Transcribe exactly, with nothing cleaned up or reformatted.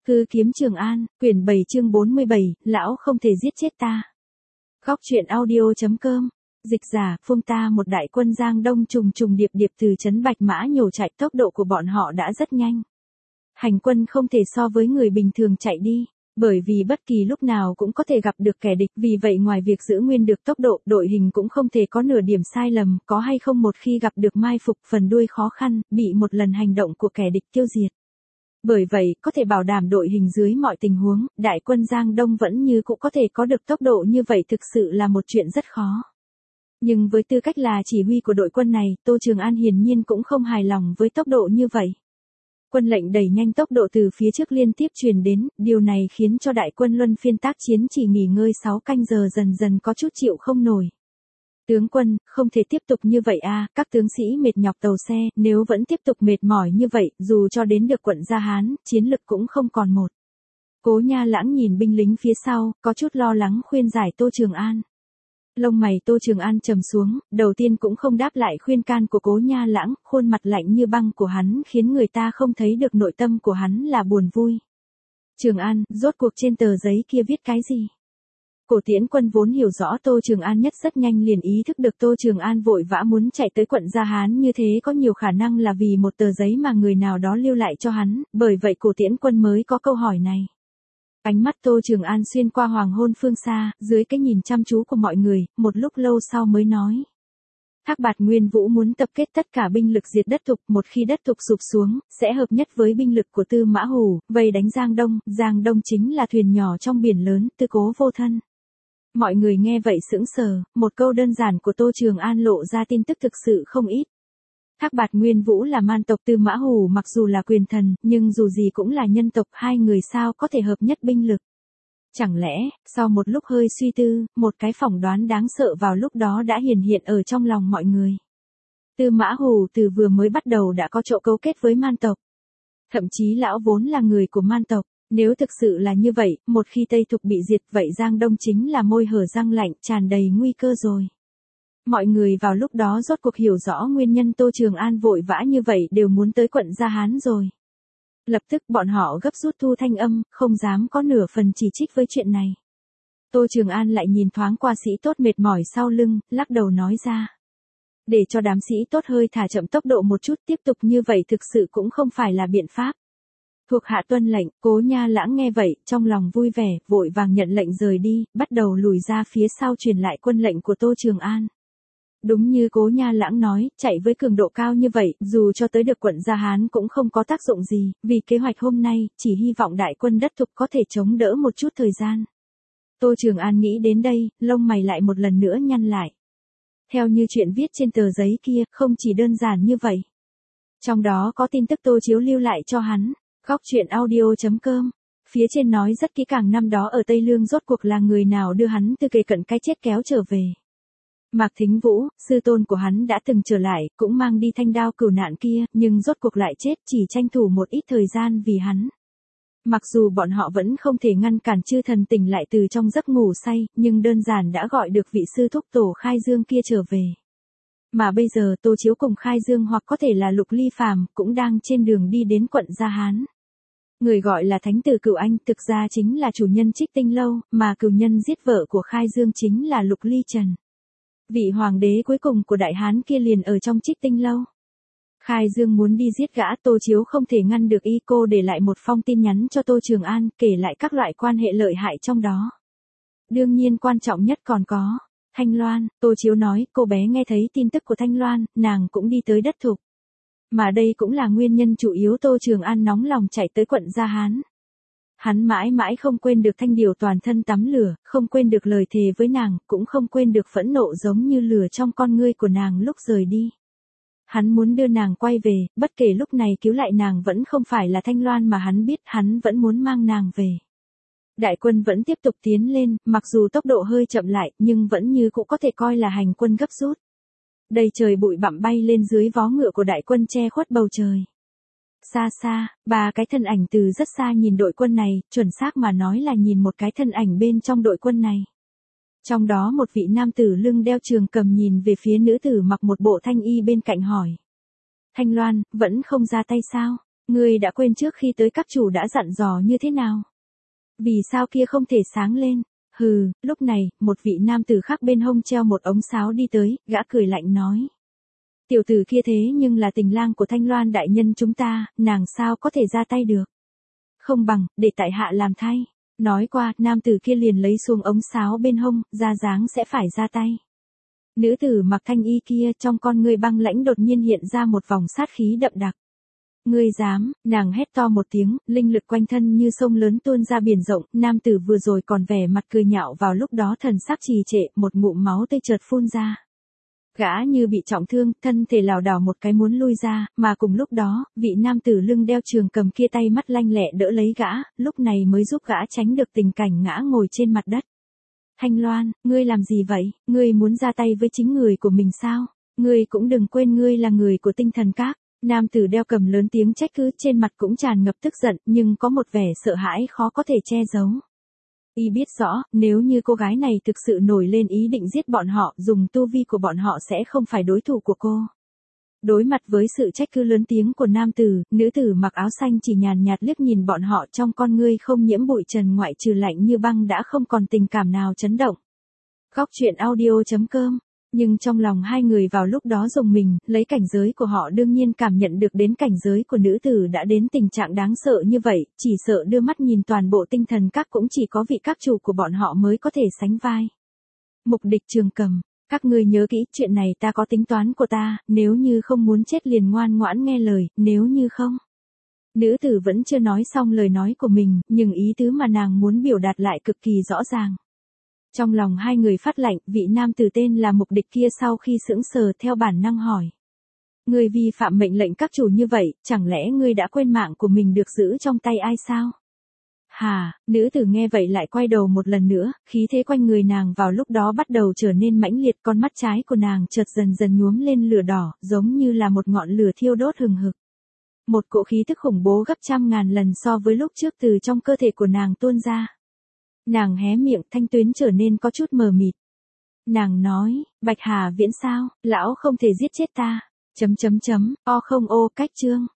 Hư kiếm Trường An, quyển bảy chương bốn mươi bảy, lão không thể giết chết ta. Góc truyện audio.com. Dịch giả, Phương ta một đại quân Giang Đông trùng trùng điệp điệp từ trấn Bạch Mã nhổ chạy, tốc độ của bọn họ đã rất nhanh. Hành quân không thể so với người bình thường chạy đi, bởi vì bất kỳ lúc nào cũng có thể gặp được kẻ địch, vì vậy ngoài việc giữ nguyên được tốc độ, đội hình cũng không thể có nửa điểm sai lầm, có hay không một khi gặp được mai phục phần đuôi khó khăn, bị một lần hành động của kẻ địch tiêu diệt. Bởi vậy, có thể bảo đảm đội hình dưới mọi tình huống, đại quân Giang Đông vẫn như cũng có thể có được tốc độ như vậy thực sự là một chuyện rất khó. Nhưng với tư cách là chỉ huy của đội quân này, Tô Trường An hiển nhiên cũng không hài lòng với tốc độ như vậy. Quân lệnh đẩy nhanh tốc độ từ phía trước liên tiếp truyền đến, điều này khiến cho đại quân luân phiên tác chiến chỉ nghỉ ngơi sáu canh giờ dần dần có chút chịu không nổi. Tướng quân, không thể tiếp tục như vậy a, các tướng sĩ mệt nhọc tàu xe, nếu vẫn tiếp tục mệt mỏi như vậy, dù cho đến được quận Gia Hán, chiến lực cũng không còn một. Cố Nha Lãng nhìn binh lính phía sau, có chút lo lắng khuyên giải Tô Trường An. Lông mày Tô Trường An trầm xuống, đầu tiên cũng không đáp lại khuyên can của Cố Nha Lãng, khuôn mặt lạnh như băng của hắn khiến người ta không thấy được nội tâm của hắn là buồn vui. Trường An, rốt cuộc trên tờ giấy kia viết cái gì? Cổ Tiễn Quân vốn hiểu rõ Tô Trường An nhất rất nhanh liền ý thức được Tô Trường An vội vã muốn chạy tới quận Gia Hán như thế có nhiều khả năng là vì một tờ giấy mà người nào đó lưu lại cho hắn, bởi vậy Cổ Tiễn Quân mới có câu hỏi này. Ánh mắt Tô Trường An xuyên qua hoàng hôn phương xa, dưới cái nhìn chăm chú của mọi người, một lúc lâu sau mới nói. Thác Bạt Nguyên Vũ muốn tập kết tất cả binh lực diệt đất Thục, một khi đất Thục sụp xuống, sẽ hợp nhất với binh lực của Tư Mã Hủ, vây đánh Giang Đông, Giang Đông chính là thuyền nhỏ trong biển lớn, Tư Cố vô thân. Mọi người nghe vậy sững sờ, một câu đơn giản của Tô Trường An lộ ra tin tức thực sự không ít. Thác Bạt Nguyên Vũ là man tộc, Tư Mã Hủ mặc dù là quyền thần, nhưng dù gì cũng là nhân tộc, hai người sao có thể hợp nhất binh lực. Chẳng lẽ, sau một lúc hơi suy tư, một cái phỏng đoán đáng sợ vào lúc đó đã hiển hiện ở trong lòng mọi người. Tư Mã Hủ từ vừa mới bắt đầu đã có chỗ cấu kết với man tộc. Thậm chí lão vốn là người của man tộc. Nếu thực sự là như vậy, một khi Tây Thục bị diệt vậy Giang Đông chính là môi hở răng lạnh, tràn đầy nguy cơ rồi. Mọi người vào lúc đó rốt cuộc hiểu rõ nguyên nhân Tô Trường An vội vã như vậy đều muốn tới quận Gia Hán rồi. Lập tức bọn họ gấp rút thu thanh âm, không dám có nửa phần chỉ trích với chuyện này. Tô Trường An lại nhìn thoáng qua sĩ tốt mệt mỏi sau lưng, lắc đầu nói ra. Để cho đám sĩ tốt hơi thả chậm tốc độ một chút, tiếp tục như vậy thực sự cũng không phải là biện pháp. Thuộc hạ tuân lệnh, Cố Nha Lãng nghe vậy, trong lòng vui vẻ, vội vàng nhận lệnh rời đi, bắt đầu lùi ra phía sau truyền lại quân lệnh của Tô Trường An. Đúng như Cố Nha Lãng nói, chạy với cường độ cao như vậy, dù cho tới được quận Gia Hán cũng không có tác dụng gì, vì kế hoạch hôm nay, chỉ hy vọng đại quân đất Thục có thể chống đỡ một chút thời gian. Tô Trường An nghĩ đến đây, lông mày lại một lần nữa nhăn lại. Theo như chuyện viết trên tờ giấy kia, không chỉ đơn giản như vậy. Trong đó có tin tức Tô Chiếu lưu lại cho hắn. Góc truyện audio.com. Phía trên nói rất kỹ càng năm đó ở Tây Lương rốt cuộc là người nào đưa hắn từ kề cận cái chết kéo trở về. Mạc Thính Vũ, sư tôn của hắn đã từng trở lại, cũng mang đi thanh đao cửu nạn kia, nhưng rốt cuộc lại chết chỉ tranh thủ một ít thời gian vì hắn. Mặc dù bọn họ vẫn không thể ngăn cản chư thần tỉnh lại từ trong giấc ngủ say, nhưng đơn giản đã gọi được vị sư thúc tổ Khai Dương kia trở về. Mà bây giờ Tô Chiếu cùng Khai Dương hoặc có thể là Lục Ly Phàm cũng đang trên đường đi đến quận Gia Hán. Người gọi là Thánh tử Cửu Anh thực ra chính là chủ nhân Trích Tinh Lâu, mà cửu nhân giết vợ của Khai Dương chính là Lục Ly Trần. Vị hoàng đế cuối cùng của Đại Hán kia liền ở trong Trích Tinh Lâu. Khai Dương muốn đi giết gã, Tô Chiếu không thể ngăn được y, cô để lại một phong tin nhắn cho Tô Trường An, kể lại các loại quan hệ lợi hại trong đó. Đương nhiên quan trọng nhất còn có Thanh Loan. Tô Chiếu nói, cô bé nghe thấy tin tức của Thanh Loan, nàng cũng đi tới đất Thục. Mà đây cũng là nguyên nhân chủ yếu Tô Trường An nóng lòng chạy tới quận Gia Hán. Hắn mãi mãi không quên được thanh điều toàn thân tắm lửa, không quên được lời thề với nàng, cũng không quên được phẫn nộ giống như lửa trong con ngươi của nàng lúc rời đi. Hắn muốn đưa nàng quay về, bất kể lúc này cứu lại nàng vẫn không phải là Thanh Loan mà hắn biết, hắn vẫn muốn mang nàng về. Đại quân vẫn tiếp tục tiến lên, mặc dù tốc độ hơi chậm lại, nhưng vẫn như cũng có thể coi là hành quân gấp rút. Đầy trời bụi bặm bay lên dưới vó ngựa của đại quân che khuất bầu trời. Xa xa, ba cái thân ảnh từ rất xa nhìn đội quân này, chuẩn xác mà nói là nhìn một cái thân ảnh bên trong đội quân này. Trong đó một vị nam tử lưng đeo trường cầm nhìn về phía nữ tử mặc một bộ thanh y bên cạnh hỏi. Thanh Loan, vẫn không ra tay sao? Ngươi đã quên trước khi tới các chủ đã dặn dò như thế nào? Vì sao kia không thể sáng lên? Hừ, lúc này, một vị nam tử khác bên hông treo một ống sáo đi tới, gã cười lạnh nói. Tiểu tử kia thế nhưng là tình lang của Thanh Loan đại nhân chúng ta, nàng sao có thể ra tay được? Không bằng, để tại hạ làm thay. Nói qua, nam tử kia liền lấy xuống ống sáo bên hông, ra dáng sẽ phải ra tay. Nữ tử mặc thanh y kia trong con ngươi băng lãnh đột nhiên hiện ra một vòng sát khí đậm đặc. Ngươi dám, nàng hét to một tiếng, linh lực quanh thân như sông lớn tuôn ra biển rộng, nam tử vừa rồi còn vẻ mặt cười nhạo vào lúc đó thần sắc trì trệ, một ngụm máu tươi chợt phun ra. Gã như bị trọng thương, thân thể lảo đảo một cái muốn lui ra, mà cùng lúc đó, vị nam tử lưng đeo trường cầm kia tay mắt lanh lẹ đỡ lấy gã, lúc này mới giúp gã tránh được tình cảnh ngã ngồi trên mặt đất. Thanh Loan, ngươi làm gì vậy? Ngươi muốn ra tay với chính người của mình sao? Ngươi cũng đừng quên ngươi là người của tinh thần các. Nam tử đeo cầm lớn tiếng trách cứ, trên mặt cũng tràn ngập tức giận, nhưng có một vẻ sợ hãi khó có thể che giấu. Y biết rõ, nếu như cô gái này thực sự nổi lên ý định giết bọn họ, dùng tu vi của bọn họ sẽ không phải đối thủ của cô. Đối mặt với sự trách cứ lớn tiếng của nam tử, nữ tử mặc áo xanh chỉ nhàn nhạt liếc nhìn bọn họ, trong con ngươi không nhiễm bụi trần, ngoại trừ lạnh như băng đã không còn tình cảm nào chấn động. Góc truyện audio chấm com. Nhưng trong lòng hai người vào lúc đó rùng mình, lấy cảnh giới của họ đương nhiên cảm nhận được đến cảnh giới của nữ tử đã đến tình trạng đáng sợ như vậy, chỉ sợ đưa mắt nhìn toàn bộ tinh thần các cũng chỉ có vị các chủ của bọn họ mới có thể sánh vai. Mục Địch Trường Cầm, các ngươi nhớ kỹ, chuyện này ta có tính toán của ta, nếu như không muốn chết liền ngoan ngoãn nghe lời, nếu như không. Nữ tử vẫn chưa nói xong lời nói của mình, nhưng ý tứ mà nàng muốn biểu đạt lại cực kỳ rõ ràng. Trong lòng hai người phát lạnh, vị nam tử tên là Mục Địch kia sau khi sững sờ theo bản năng hỏi. Ngươi vi phạm mệnh lệnh các chủ như vậy, chẳng lẽ ngươi đã quên mạng của mình được giữ trong tay ai sao? Hà, nữ tử nghe vậy lại quay đầu một lần nữa, khí thế quanh người nàng vào lúc đó bắt đầu trở nên mãnh liệt, con mắt trái của nàng chợt dần dần nhuốm lên lửa đỏ, giống như là một ngọn lửa thiêu đốt hừng hực. Một cỗ khí tức khủng bố gấp trăm ngàn lần so với lúc trước từ trong cơ thể của nàng tuôn ra. Nàng hé miệng, thanh tuyến trở nên có chút mờ mịt. Nàng nói, Bạch Hà Viễn sao, lão không thể giết chết ta, chấm chấm chấm, o không ô, cách chương.